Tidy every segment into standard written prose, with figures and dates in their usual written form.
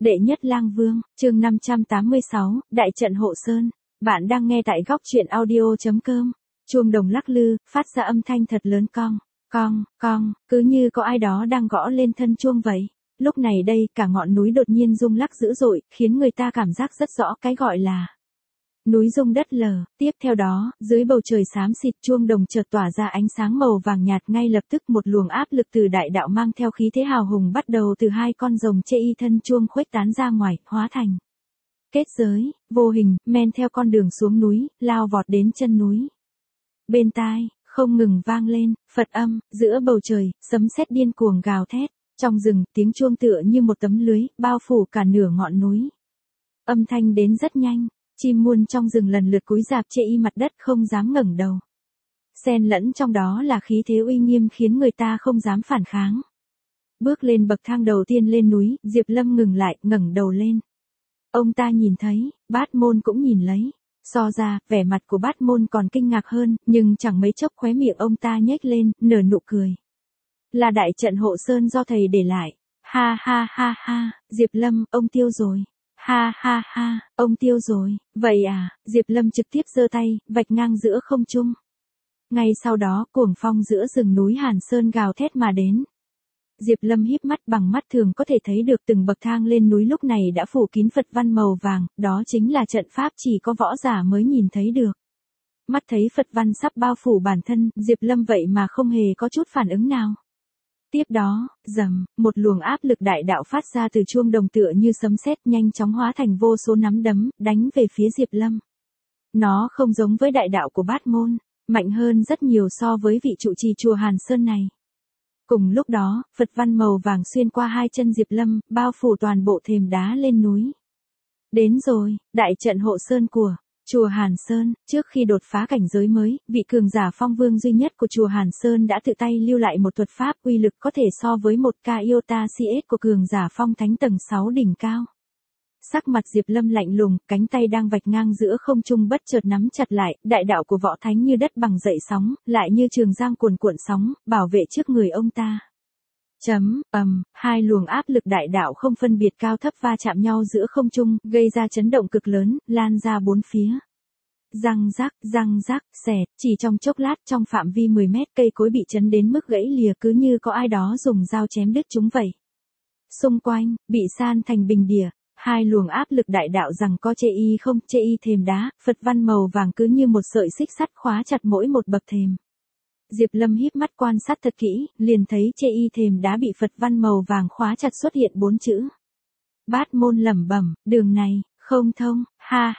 Đệ nhất lang vương, chương 586, Đại trận hộ sơn. Bạn đang nghe tại góc truyện audio.com. Chuông đồng lắc lư, phát ra âm thanh thật lớn cong, cứ như có ai đó đang gõ lên thân chuông vậy. Lúc này đây, cả ngọn núi đột nhiên rung lắc dữ dội, khiến người ta cảm giác rất rõ cái gọi là núi rung đất lở. Tiếp theo đó, dưới bầu trời xám xịt, chuông đồng chợt tỏa ra ánh sáng màu vàng nhạt, ngay lập tức một luồng áp lực từ đại đạo mang theo khí thế hào hùng bắt đầu từ hai con rồng chê y thân chuông khuếch tán ra ngoài, hóa thành kết giới vô hình, men theo con đường xuống núi, lao vọt đến chân núi. Bên tai không ngừng vang lên Phật âm, giữa bầu trời sấm sét điên cuồng gào thét, trong rừng tiếng chuông tựa như một tấm lưới bao phủ cả nửa ngọn núi. Âm thanh đến rất nhanh, chim muôn trong rừng lần lượt cúi rạp chê y mặt đất không dám ngẩng đầu. Xen lẫn trong đó là khí thế uy nghiêm khiến người ta không dám phản kháng. Bước lên bậc thang đầu tiên lên núi, Diệp Lâm ngừng lại, ngẩng đầu lên. Ông ta nhìn thấy, Bát Môn cũng nhìn lấy. So ra, vẻ mặt của Bát Môn còn kinh ngạc hơn, nhưng chẳng mấy chốc khóe miệng ông ta nhếch lên, nở nụ cười. Là đại trận hộ sơn do thầy để lại. Ha ha ha ha, Diệp Lâm, ông tiêu rồi. Ha ha ha, ông tiêu rồi. Vậy à, Diệp Lâm trực tiếp giơ tay, vạch ngang giữa không trung. Ngay sau đó, cuồng phong giữa rừng núi Hàn Sơn gào thét mà đến. Diệp Lâm híp mắt, bằng mắt thường có thể thấy được từng bậc thang lên núi lúc này đã phủ kín Phật văn màu vàng, đó chính là trận pháp chỉ có võ giả mới nhìn thấy được. Mắt thấy Phật văn sắp bao phủ bản thân, Diệp Lâm vậy mà không hề có chút phản ứng nào. Tiếp đó, rầm, một luồng áp lực đại đạo phát ra từ chuông đồng tựa như sấm sét, nhanh chóng hóa thành vô số nắm đấm, đánh về phía Diệp Lâm. Nó không giống với đại đạo của Bát Môn, mạnh hơn rất nhiều so với vị trụ trì chùa Hàn Sơn này. Cùng lúc đó, Phật văn màu vàng xuyên qua hai chân Diệp Lâm, bao phủ toàn bộ thềm đá lên núi. Đến rồi, đại trận hộ sơn của chùa Hàn Sơn. Trước khi đột phá cảnh giới mới, vị cường giả phong vương duy nhất của chùa Hàn Sơn đã tự tay lưu lại một thuật pháp uy lực có thể so với một ca iota CS của cường giả phong thánh tầng 6 đỉnh cao. Sắc mặt Diệp Lâm lạnh lùng, cánh tay đang vạch ngang giữa không trung bất chợt nắm chặt lại, đại đạo của võ thánh như đất bằng dậy sóng, lại như trường giang cuồn cuộn sóng, bảo vệ trước người ông ta. Hai luồng áp lực đại đạo không phân biệt cao thấp va chạm nhau giữa không trung, gây ra chấn động cực lớn, lan ra bốn phía. Răng rác, xẹt, chỉ trong chốc lát trong phạm vi 10 mét cây cối bị chấn đến mức gãy lìa, cứ như có ai đó dùng dao chém đứt chúng vậy. Xung quanh, bị san thành bình địa. Hai luồng áp lực đại đạo rằng có chê y thềm đá, Phật văn màu vàng cứ như một sợi xích sắt khóa chặt mỗi một bậc thềm. Diệp Lâm híp mắt quan sát thật kỹ, liền thấy chê y thềm đá bị Phật văn màu vàng khóa chặt xuất hiện 4 chữ. Bát Môn lẩm bẩm, đường này, không thông, ha,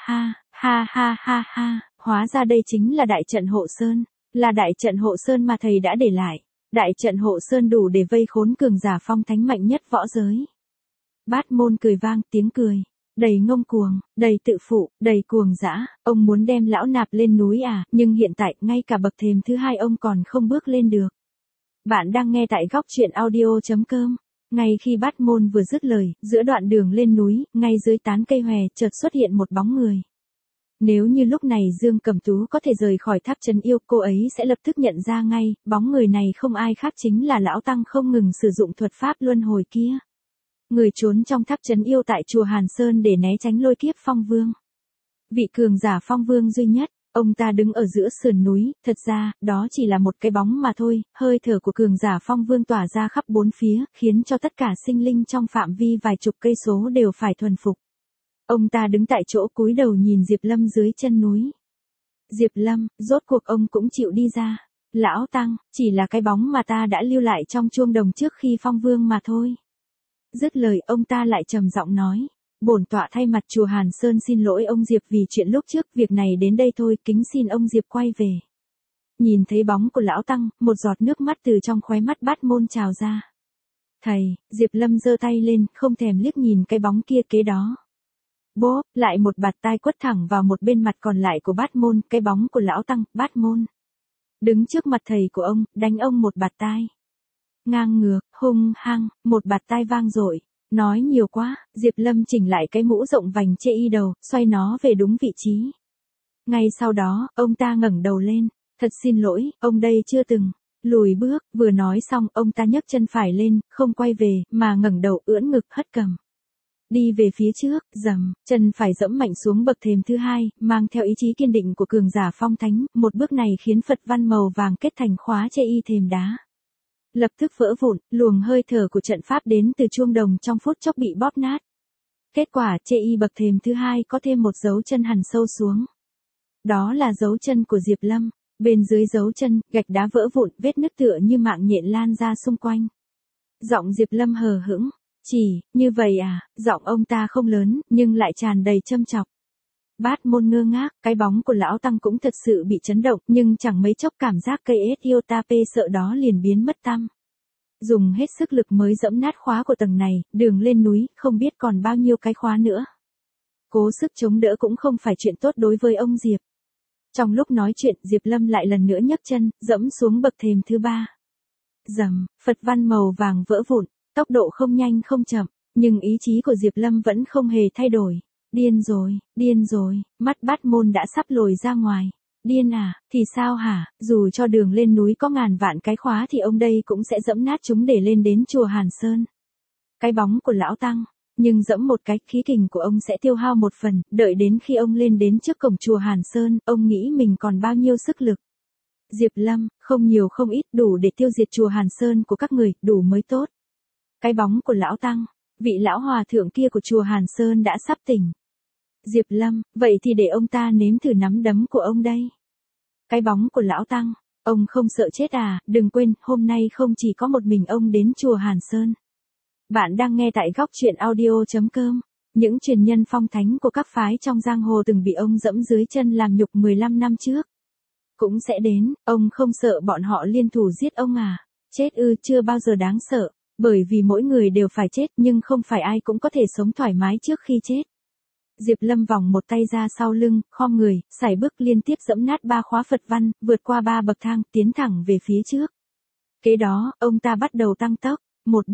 hóa ra đây chính là đại trận hộ sơn, là đại trận hộ sơn mà thầy đã để lại. Đại trận hộ sơn đủ để vây khốn cường giả phong thánh mạnh nhất võ giới. Bát Môn cười vang, tiếng cười đầy ngông cuồng, đầy tự phụ, đầy cuồng dã. Ông muốn đem lão nạp lên núi à, nhưng hiện tại ngay cả bậc thềm thứ hai ông còn không bước lên được. Bạn đang nghe tại góc truyện audio.com. Ngay khi Bát Môn vừa dứt lời, giữa đoạn đường lên núi, ngay dưới tán cây hòe chợt xuất hiện một bóng người. Nếu như lúc này Dương Cẩm Tú có thể rời khỏi tháp trấn yêu, cô ấy sẽ lập tức nhận ra ngay, bóng người này không ai khác chính là lão tăng không ngừng sử dụng thuật pháp luân hồi kia. Người trốn trong tháp trấn yêu tại chùa Hàn Sơn để né tránh lôi kiếp phong vương. Vị cường giả phong vương duy nhất, ông ta đứng ở giữa sườn núi, thật ra, đó chỉ là một cái bóng mà thôi, hơi thở của cường giả phong vương tỏa ra khắp bốn phía, khiến cho tất cả sinh linh trong phạm vi vài chục cây số đều phải thuần phục. Ông ta đứng tại chỗ cúi đầu nhìn Diệp Lâm dưới chân núi. Diệp Lâm, rốt cuộc ông cũng chịu đi ra. Lão tăng, chỉ là cái bóng mà ta đã lưu lại trong chuông đồng trước khi phong vương mà thôi. Dứt lời ông ta lại trầm giọng nói. Bổn tọa thay mặt chùa Hàn Sơn xin lỗi ông Diệp vì chuyện lúc trước, việc này đến đây thôi, kính xin ông Diệp quay về. Nhìn thấy bóng của lão tăng, một giọt nước mắt từ trong khóe mắt Bát Môn trào ra. Thầy, Diệp Lâm giơ tay lên, không thèm liếc nhìn cái bóng kia kế đó. Bốp, lại một bạt tai quất thẳng vào một bên mặt còn lại của Bát Môn, cái bóng của lão tăng, Bát Môn. Đứng trước mặt thầy của ông, đánh ông một bạt tai. Ngang ngược, hung hăng, một bạt tai vang dội. Nói nhiều quá, Diệp Lâm chỉnh lại cái mũ rộng vành chê y đầu, xoay nó về đúng vị trí. Ngay sau đó, ông ta ngẩng đầu lên. Thật xin lỗi, ông đây chưa từng lùi bước. Vừa nói xong, ông ta nhấc chân phải lên, không quay về, mà ngẩng đầu ưỡn ngực hất cằm. đi về phía trước, dầm, chân phải dẫm mạnh xuống bậc thềm thứ hai, mang theo ý chí kiên định của cường giả phong thánh, một bước này khiến Phật văn màu vàng kết thành khóa chê y thềm đá. Lập tức vỡ vụn, luồng hơi thở của trận pháp đến từ chuông đồng trong phút chốc bị bóp nát. Kết quả, chê y bậc thềm thứ hai có thêm một dấu chân hằn sâu xuống. Đó là dấu chân của Diệp Lâm. Bên dưới dấu chân, gạch đá vỡ vụn, vết nứt tựa như mạng nhện lan ra xung quanh. Giọng Diệp Lâm hờ hững, chỉ, như vậy à, giọng ông ta không lớn, nhưng lại tràn đầy châm chọc. Bát Môn ngơ ngác, cái bóng của lão tăng cũng thật sự bị chấn động, nhưng chẳng mấy chốc cảm giác cây Ethiopia sợ đó liền biến mất tăm. Dùng hết sức lực mới dẫm nát khóa của tầng này, đường lên núi, không biết còn bao nhiêu cái khóa nữa. Cố sức chống đỡ cũng không phải chuyện tốt đối với ông Diệp. Trong lúc nói chuyện, Diệp Lâm lại lần nữa nhấc chân, dẫm xuống bậc thềm thứ ba. Rầm, Phật văn màu vàng vỡ vụn, tốc độ không nhanh không chậm, nhưng ý chí của Diệp Lâm vẫn không hề thay đổi. Điên rồi, mắt Bát Môn đã sắp lồi ra ngoài. Điên à, thì sao hả, dù cho đường lên núi có ngàn vạn cái khóa thì ông đây cũng sẽ dẫm nát chúng để lên đến chùa Hàn Sơn. Cái bóng của lão tăng, nhưng dẫm một cái, khí kình của ông sẽ tiêu hao một phần, đợi đến khi ông lên đến trước cổng chùa Hàn Sơn, ông nghĩ mình còn bao nhiêu sức lực. Diệp Lâm, không nhiều không ít, đủ để tiêu diệt chùa Hàn Sơn của các người, đủ mới tốt. Cái bóng của lão tăng, vị lão hòa thượng kia của chùa Hàn Sơn đã sắp tỉnh. Diệp Lâm, vậy thì để ông ta nếm thử nắm đấm của ông đây. Cái bóng của lão tăng, ông không sợ chết à, đừng quên, hôm nay không chỉ có một mình ông đến chùa Hàn Sơn. Bạn đang nghe tại góc truyện audio.com. Những truyền nhân phong thánh của các phái trong giang hồ từng bị ông dẫm dưới chân làm nhục 15 năm trước. Cũng sẽ đến, ông không sợ bọn họ liên thủ giết ông à? Chết ư, chưa bao giờ đáng sợ, bởi vì mỗi người đều phải chết nhưng không phải ai cũng có thể sống thoải mái trước khi chết. Diệp Lâm vòng một tay ra sau lưng, khom người, sải bước liên tiếp dẫm nát 3 khóa Phật văn, vượt qua 3 bậc thang, tiến thẳng về phía trước. Kế đó, ông ta bắt đầu tăng tốc, một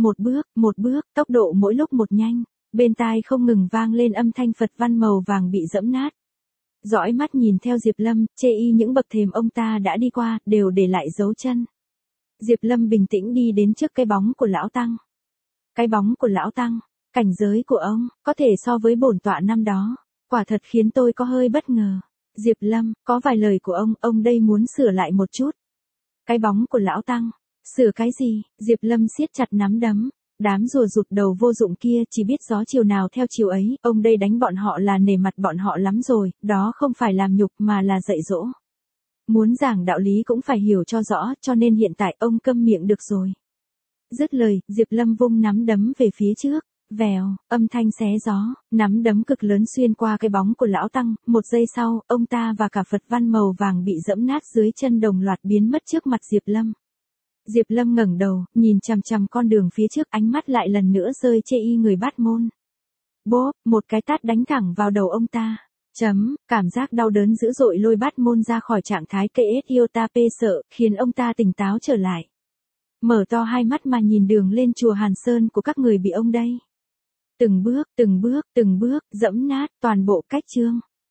bước, tốc độ mỗi lúc một nhanh, bên tai không ngừng vang lên âm thanh Phật văn màu vàng bị dẫm nát. Dõi mắt nhìn theo Diệp Lâm, chê y những bậc thềm ông ta đã đi qua, đều để lại dấu chân. Diệp Lâm bình tĩnh đi đến trước cái bóng của lão tăng. Cái bóng của lão tăng, cảnh giới của ông, có thể so với bổn tọa năm đó. Quả thật khiến tôi có hơi bất ngờ. Diệp Lâm, có vài lời của ông đây muốn sửa lại một chút. Cái bóng của lão tăng, sửa cái gì? Diệp Lâm siết chặt nắm đấm. Đám rùa rụt đầu vô dụng kia chỉ biết gió chiều nào theo chiều ấy, ông đây đánh bọn họ là nể mặt bọn họ lắm rồi, đó không phải làm nhục mà là dạy dỗ. Muốn giảng đạo lý cũng phải hiểu cho rõ, cho nên hiện tại ông câm miệng được rồi. Dứt lời, Diệp Lâm vung nắm đấm về phía trước, vèo, âm thanh xé gió, nắm đấm cực lớn xuyên qua cái bóng của lão tăng, một giây sau, ông ta và cả Phật văn màu vàng bị dẫm nát dưới chân đồng loạt biến mất trước mặt Diệp Lâm. Diệp Lâm ngẩng đầu, nhìn chằm chằm con đường phía trước, ánh mắt lại lần nữa rơi chê y người Bát Môn. Bốp, một cái tát đánh thẳng vào đầu ông ta. Cảm giác đau đớn dữ dội lôi Bát Môn ra khỏi trạng thái cây Ethiopia sợ, khiến ông ta tỉnh táo trở lại. Mở to hai mắt mà nhìn đường lên chùa Hàn Sơn của các người bị ông đây. Từng bước, dẫm nát, toàn bộ cách chương.